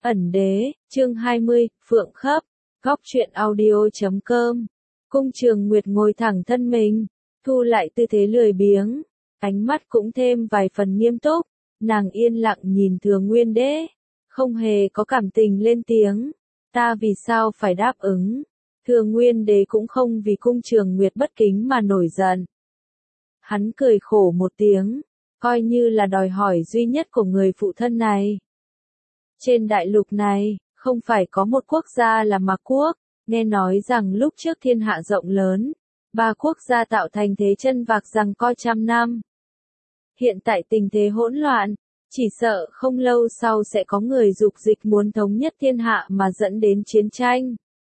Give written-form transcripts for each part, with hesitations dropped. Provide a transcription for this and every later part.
Ẩn đế, chương 20, Phượng Khấp, góc truyện audio.com. Cung Trường Nguyệt ngồi thẳng thân mình, thu lại tư thế lười biếng, ánh mắt cũng thêm vài phần nghiêm túc, nàng yên lặng nhìn Thừa Nguyên Đế, không hề có cảm tình lên tiếng, ta vì sao phải đáp ứng. Thừa Nguyên Đế cũng không vì Cung Trường Nguyệt bất kính mà nổi giận. Hắn cười khổ một tiếng, coi như là đòi hỏi duy nhất của người phụ thân này. Trên đại lục này, không phải có một quốc gia là Mạc Quốc, nghe nói rằng lúc trước thiên hạ rộng lớn, ba quốc gia tạo thành thế chân vạc giằng co trăm năm. Hiện tại tình thế hỗn loạn, chỉ sợ không lâu sau sẽ có người dục dịch muốn thống nhất thiên hạ mà dẫn đến chiến tranh.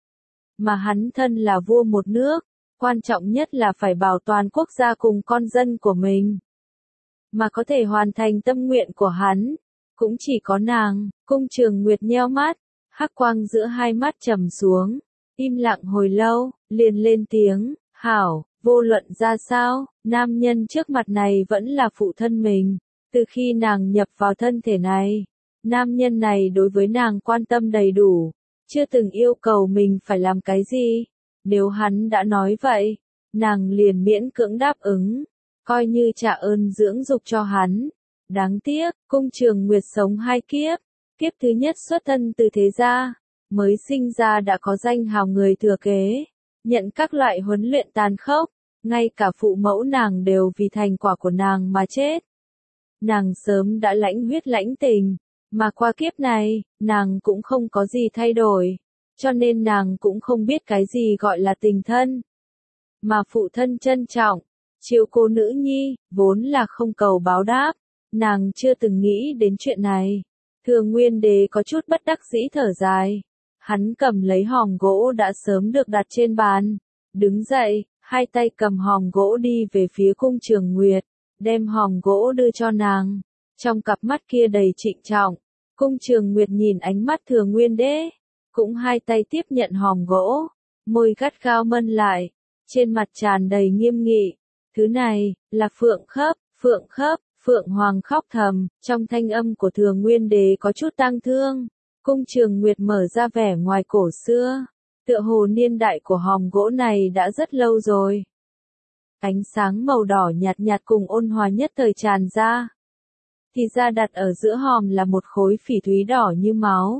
Mà hắn thân là vua một nước, quan trọng nhất là phải bảo toàn quốc gia cùng con dân của mình. Mà có thể hoàn thành tâm nguyện của hắn, cũng chỉ có nàng. Cung Trường Nguyệt nheo mắt, hắc quang giữa hai mắt trầm xuống, im lặng hồi lâu, liền lên tiếng, hảo, vô luận ra sao, nam nhân trước mặt này vẫn là phụ thân mình. Từ khi nàng nhập vào thân thể này, nam nhân này đối với nàng quan tâm đầy đủ, chưa từng yêu cầu mình phải làm cái gì. Nếu hắn đã nói vậy, nàng liền miễn cưỡng đáp ứng, coi như trả ơn dưỡng dục cho hắn. Đáng tiếc, Cung Trường Nguyệt sống hai kiếp, kiếp thứ nhất xuất thân từ thế gia, mới sinh ra đã có danh hào người thừa kế, nhận các loại huấn luyện tàn khốc, ngay cả phụ mẫu nàng đều vì thành quả của nàng mà chết. Nàng sớm đã lãnh huyết lãnh tình, mà qua kiếp này, nàng cũng không có gì thay đổi, cho nên nàng cũng không biết cái gì gọi là tình thân. Mà phụ thân trân trọng, chiếu cố nữ nhi, vốn là không cầu báo đáp. Nàng chưa từng nghĩ đến chuyện này. Thừa Nguyên Đế có chút bất đắc dĩ thở dài. Hắn cầm lấy hòm gỗ đã sớm được đặt trên bàn. Đứng dậy, hai tay cầm hòm gỗ đi về phía Cung Trường Nguyệt, đem hòm gỗ đưa cho nàng. Trong cặp mắt kia đầy trịnh trọng, Cung Trường Nguyệt nhìn ánh mắt Thừa Nguyên Đế, cũng hai tay tiếp nhận hòm gỗ, môi gắt gao mân lại, trên mặt tràn đầy nghiêm nghị. Thứ này, là Phượng Khấp, Phượng Khấp. Phượng Hoàng khóc thầm, trong thanh âm của Thừa Nguyên Đế có chút tang thương. Cung Trường Nguyệt mở ra vẻ ngoài cổ xưa, tựa hồ niên đại của hòm gỗ này đã rất lâu rồi. Ánh sáng màu đỏ nhạt nhạt cùng ôn hòa nhất thời tràn ra. Thì ra đặt ở giữa hòm là một khối phỉ thúy đỏ như máu.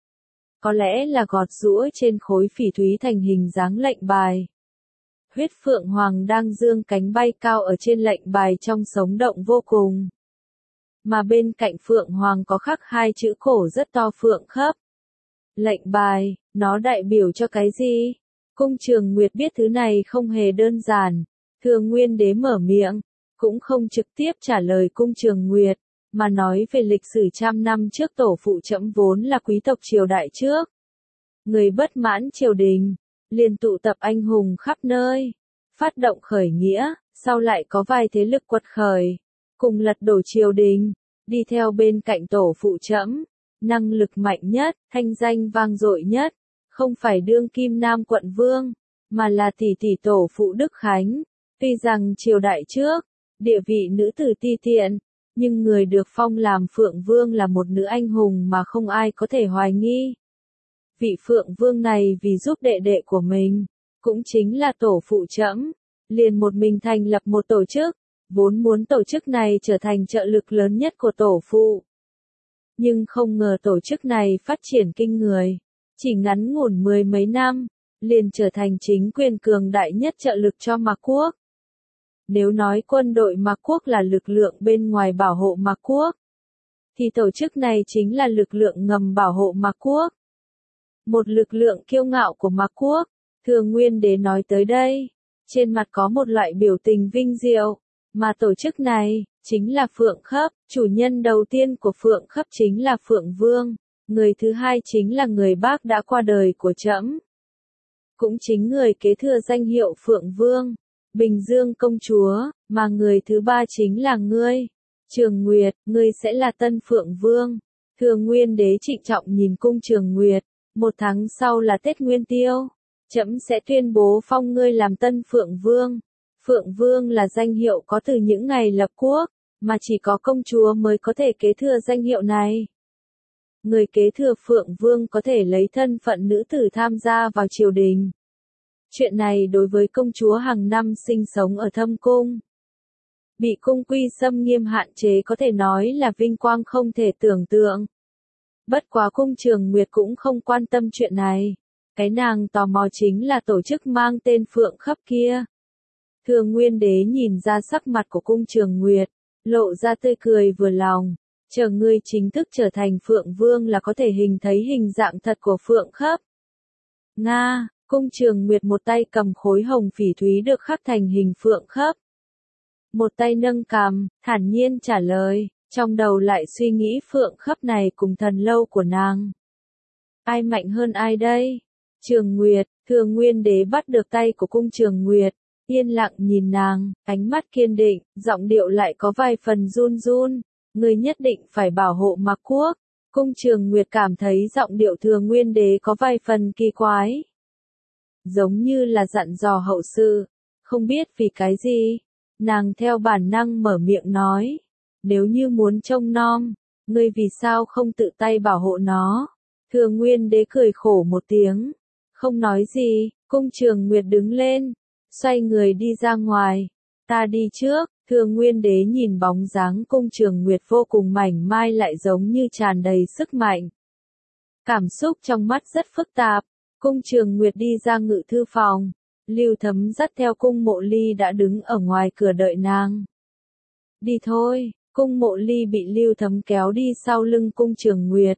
Có lẽ là gọt giũa trên khối phỉ thúy thành hình dáng lệnh bài. Huyết Phượng Hoàng đang dương cánh bay cao ở trên lệnh bài trong sống động vô cùng. Mà bên cạnh Phượng Hoàng có khắc hai chữ cổ rất to Phượng Khấp. Lệnh bài, nó đại biểu cho cái gì? Cung Trường Nguyệt biết thứ này không hề đơn giản. Thừa Nguyên Đế mở miệng, cũng không trực tiếp trả lời Cung Trường Nguyệt, mà nói về lịch sử trăm năm trước tổ phụ trẫm vốn là quý tộc triều đại trước. Người bất mãn triều đình, liền tụ tập anh hùng khắp nơi, phát động khởi nghĩa, sau lại có vài thế lực quật khởi, cùng lật đổ triều đình, đi theo bên cạnh tổ phụ trẫm, năng lực mạnh nhất, thanh danh vang dội nhất, không phải đương kim Nam quận vương, mà là tỷ tỷ tổ phụ Đức Khánh. Tuy rằng triều đại trước, địa vị nữ tử ti tiện, nhưng người được phong làm Phượng Vương là một nữ anh hùng mà không ai có thể hoài nghi. Vị Phượng Vương này vì giúp đệ đệ của mình, cũng chính là tổ phụ trẫm, liền một mình thành lập một tổ chức, vốn muốn tổ chức này trở thành trợ lực lớn nhất của tổ phụ. Nhưng không ngờ tổ chức này phát triển kinh người, chỉ ngắn ngủn mười mấy năm, liền trở thành chính quyền cường đại nhất trợ lực cho Mạc Quốc. Nếu nói quân đội Mạc Quốc là lực lượng bên ngoài bảo hộ Mạc Quốc, thì tổ chức này chính là lực lượng ngầm bảo hộ Mạc Quốc. Một lực lượng kiêu ngạo của Mạc Quốc. Thừa Nguyên Đế nói tới đây, trên mặt có một loại biểu tình vinh diệu, mà tổ chức này, chính là Phượng Khấp, chủ nhân đầu tiên của Phượng Khấp chính là Phượng Vương, người thứ hai chính là người bác đã qua đời của trẫm. Cũng chính người kế thừa danh hiệu Phượng Vương, Bình Dương công chúa, mà người thứ ba chính là ngươi, Trường Nguyệt, ngươi sẽ là tân Phượng Vương. Thừa Nguyên Đế trịnh trọng nhìn Cung Trường Nguyệt, 1 tháng sau là Tết Nguyên Tiêu. Trẫm sẽ tuyên bố phong ngươi làm tân Phượng Vương. Phượng Vương là danh hiệu có từ những ngày lập quốc, mà chỉ có công chúa mới có thể kế thừa danh hiệu này. người kế thừa Phượng Vương có thể lấy thân phận nữ tử tham gia vào triều đình. Chuyện này đối với công chúa hàng năm sinh sống ở thâm cung, bị cung quy xâm nghiêm hạn chế có thể nói là vinh quang không thể tưởng tượng. Bất quá cung Trường Nguyệt cũng không quan tâm chuyện này. Cái nàng tò mò chính là tổ chức mang tên Phượng Khấp kia. Thường Nguyên Đế nhìn ra sắc mặt của cung Trường Nguyệt, lộ ra tươi cười vừa lòng. Chờ ngươi chính thức trở thành Phượng Vương là có thể hình thấy hình dạng thật của Phượng Khấp. Nga, cung Trường Nguyệt một tay cầm khối hồng phỉ thúy được khắc thành hình Phượng Khấp. Một tay nâng cằm, thản nhiên trả lời, trong đầu lại suy nghĩ Phượng Khấp này cùng thần lâu của nàng. Ai mạnh hơn ai đây? Trường Nguyệt, Thường Nguyên Đế bắt được tay của cung Trường Nguyệt, yên lặng nhìn nàng, ánh mắt kiên định, giọng điệu lại có vài phần run run. Ngươi nhất định phải bảo hộ Mạc Quốc. Cung Trường Nguyệt cảm thấy giọng điệu Thường Nguyên Đế có vài phần kỳ quái. Giống như là dặn dò hậu sự. Không biết vì cái gì. Nàng theo bản năng mở miệng nói. Nếu như muốn trông nom, ngươi vì sao không tự tay bảo hộ nó? Thường Nguyên Đế cười khổ một tiếng. Không nói gì, cung Trường Nguyệt đứng lên. Xoay người đi ra ngoài. Ta đi trước. Thường Nguyên Đế nhìn bóng dáng cung Trường Nguyệt vô cùng mảnh mai lại giống như tràn đầy sức mạnh. Cảm xúc trong mắt rất phức tạp. Cung Trường Nguyệt đi ra ngự thư phòng. Lưu Thấm dắt theo cung Mộ Ly đã đứng ở ngoài cửa đợi nàng. Đi thôi, cung Mộ Ly bị Lưu Thấm kéo đi sau lưng cung Trường Nguyệt.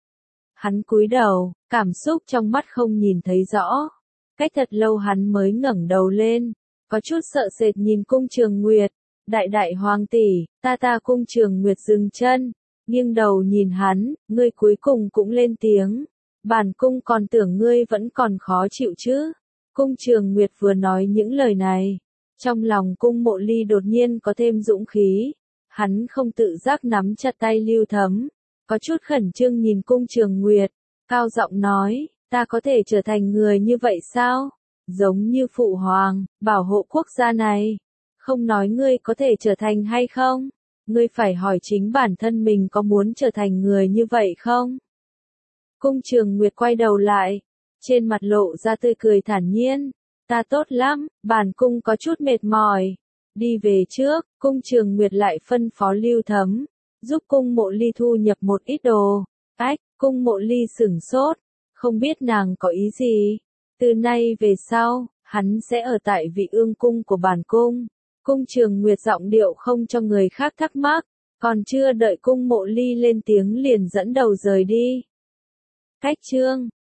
Hắn cúi đầu, cảm xúc trong mắt không nhìn thấy rõ. Cách thật lâu hắn mới ngẩng đầu lên, có chút sợ sệt nhìn cung Trường Nguyệt. Đại hoàng tỷ, ta cung Trường Nguyệt dừng chân, nghiêng đầu nhìn hắn, ngươi cuối cùng cũng lên tiếng. Bản cung còn tưởng ngươi vẫn còn khó chịu chứ. Cung Trường Nguyệt vừa nói những lời này, trong lòng cung Mộ Ly đột nhiên có thêm dũng khí. Hắn không tự giác nắm chặt tay Lưu Thấm, có chút khẩn trương nhìn cung Trường Nguyệt, cao giọng nói, ta có thể trở thành người như vậy sao? Giống như phụ hoàng, bảo hộ quốc gia này. Không nói ngươi có thể trở thành hay không, ngươi phải hỏi chính bản thân mình có muốn trở thành người như vậy không? Cung Trường Nguyệt quay đầu lại, trên mặt lộ ra tươi cười thản nhiên, ta tốt lắm, bản cung có chút mệt mỏi. Đi về trước, cung Trường Nguyệt lại phân phó Lưu Thấm, giúp cung Mộ Ly thu nhập một ít đồ. Cung Mộ Ly sửng sốt, không biết nàng có ý gì. Từ nay về sau, hắn sẽ ở tại Vị Ương cung của bản cung. Cung Trường Nguyệt giọng điệu không cho người khác thắc mắc, còn chưa đợi cung Mộ Ly lên tiếng liền dẫn đầu rời đi. Cách chương